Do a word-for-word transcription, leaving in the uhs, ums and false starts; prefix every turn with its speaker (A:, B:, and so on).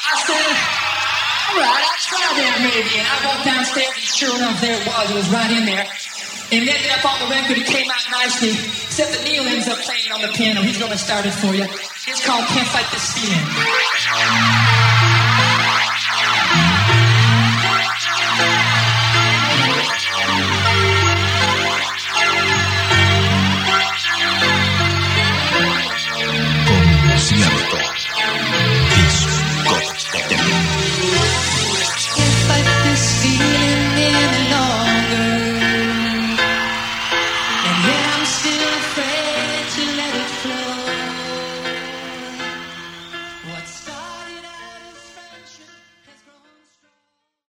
A: I said, all right, I'll try that maybe. And I walked downstairs, and sure enough, there it was. It was right in there. And it ended up on the record. It came out nicely. Except that Neil ends up playing on the piano. He's going to start it for you. It's called Can't Fight This Feeling.